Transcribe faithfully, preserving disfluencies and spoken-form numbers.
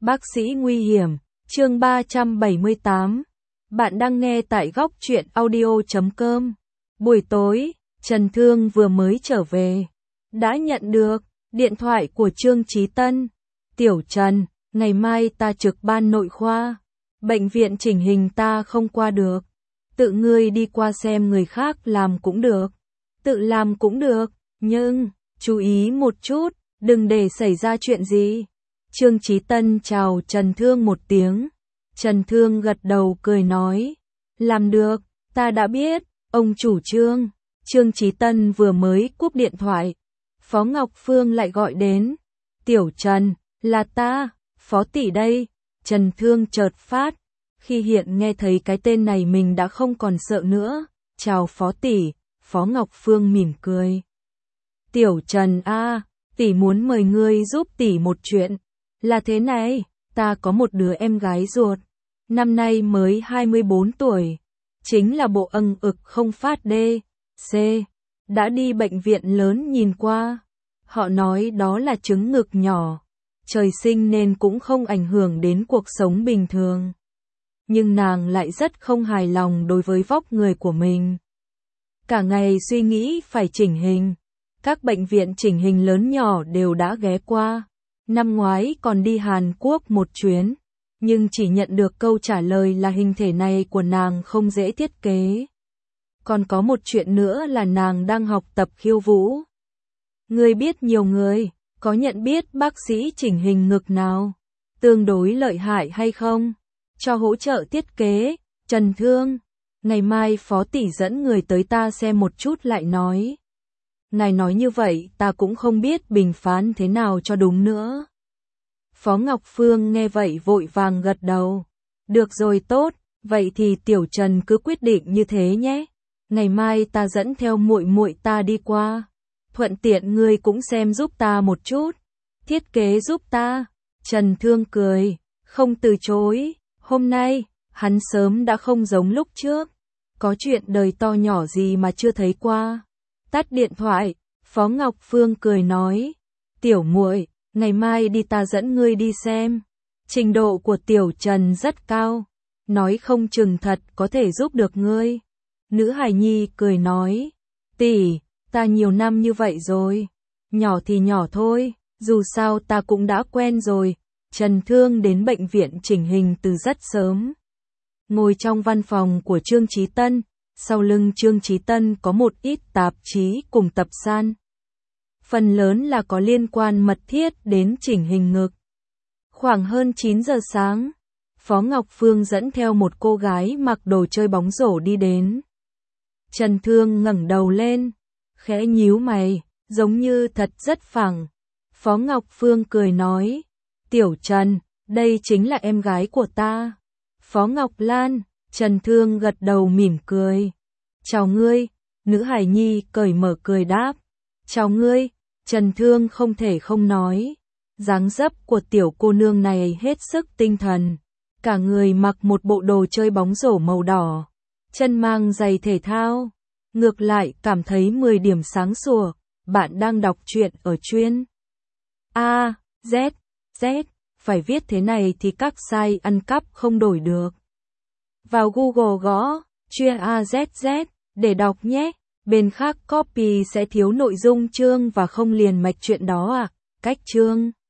Bác sĩ nguy hiểm, chương ba trăm bảy mươi tám. Bạn đang nghe tại góc truyện audio chấm com. Buổi tối, Trần Thương vừa mới trở về. Đã nhận được điện thoại của Trương Chí Tân. Tiểu Trần, ngày mai ta trực ban nội khoa. Bệnh viện chỉnh hình ta không qua được. Tự ngươi đi qua xem người khác làm cũng được. Tự làm cũng được, nhưng, chú ý một chút, đừng để xảy ra chuyện gì. Trương Chí Tân chào Trần Thương một tiếng. Trần Thương gật đầu cười nói. Làm được, ta đã biết, ông chủ Trương. Trương Chí Tân vừa mới cúp điện thoại. Phó Ngọc Phương lại gọi đến. Tiểu Trần, là ta, Phó tỷ đây. Trần Thương chợt phát. Khi hiện nghe thấy cái tên này mình đã không còn sợ nữa. Chào Phó tỷ, Phó Ngọc Phương mỉm cười. Tiểu Trần a, tỷ muốn mời ngươi giúp tỷ một chuyện. Là thế này, ta có một đứa em gái ruột, năm nay mới hai mươi bốn tuổi, chính là bộ âng ực không phát D, C, đã đi bệnh viện lớn nhìn qua, họ nói đó là trứng ngực nhỏ, trời sinh nên cũng không ảnh hưởng đến cuộc sống bình thường. Nhưng nàng lại rất không hài lòng đối với vóc người của mình. Cả ngày suy nghĩ phải chỉnh hình, các bệnh viện chỉnh hình lớn nhỏ đều đã ghé qua. Năm ngoái còn đi Hàn Quốc một chuyến, nhưng chỉ nhận được câu trả lời là hình thể này của nàng không dễ thiết kế. Còn có một chuyện nữa là nàng đang học tập khiêu vũ. Ngươi biết nhiều người, có nhận biết bác sĩ chỉnh hình ngực nào tương đối lợi hại hay không? Cho hỗ trợ thiết kế, Trần Thương. Ngày mai Phó tỷ dẫn người tới ta xem một chút lại nói. Ngài nói như vậy ta cũng không biết bình phán thế nào cho đúng nữa. Phó Ngọc Phương nghe vậy vội vàng gật đầu. Được rồi tốt, vậy thì Tiểu Trần cứ quyết định như thế nhé. Ngày mai ta dẫn theo muội muội ta đi qua. Thuận tiện ngươi cũng xem giúp ta một chút. Thiết kế giúp ta. Trần Thương cười, không từ chối. Hôm nay, hắn sớm đã không giống lúc trước. Có chuyện đời to nhỏ gì mà chưa thấy qua. Tắt điện thoại, Phó Ngọc Phương cười nói, tiểu muội, ngày mai đi ta dẫn ngươi đi xem. Trình độ của Tiểu Trần rất cao, nói không chừng thật có thể giúp được ngươi. Nữ hài nhi cười nói, tỷ, ta nhiều năm như vậy rồi, nhỏ thì nhỏ thôi, dù sao ta cũng đã quen rồi. Trần Thương đến bệnh viện chỉnh hình từ rất sớm. Ngồi trong văn phòng của Trương Chí Tân. Sau lưng Trương Chí Tân có một ít tạp chí cùng tập san. Phần lớn là có liên quan mật thiết đến chỉnh hình ngực. Khoảng hơn chín giờ sáng, Phó Ngọc Phương dẫn theo một cô gái mặc đồ chơi bóng rổ đi đến. Trần Thương ngẩng đầu lên, khẽ nhíu mày, giống như thật rất phẳng. Phó Ngọc Phương cười nói, Tiểu Trần, đây chính là em gái của ta. Phó Ngọc Lan. Trần Thương gật đầu mỉm cười. Chào ngươi, nữ hài nhi cởi mở cười đáp. Chào ngươi, Trần Thương không thể không nói. Dáng dấp của tiểu cô nương này hết sức tinh thần. Cả người mặc một bộ đồ chơi bóng rổ màu đỏ. Chân mang giày thể thao. Ngược lại cảm thấy mười điểm sáng sủa. Bạn đang đọc truyện ở chuyên A, Z, Z. Phải viết thế này thì các site ăn cắp không đổi được. Vào Google gõ, chuyên A Z Z, để đọc nhé. Bên khác copy sẽ thiếu nội dung chương và không liền mạch chuyện đó à, cách chương.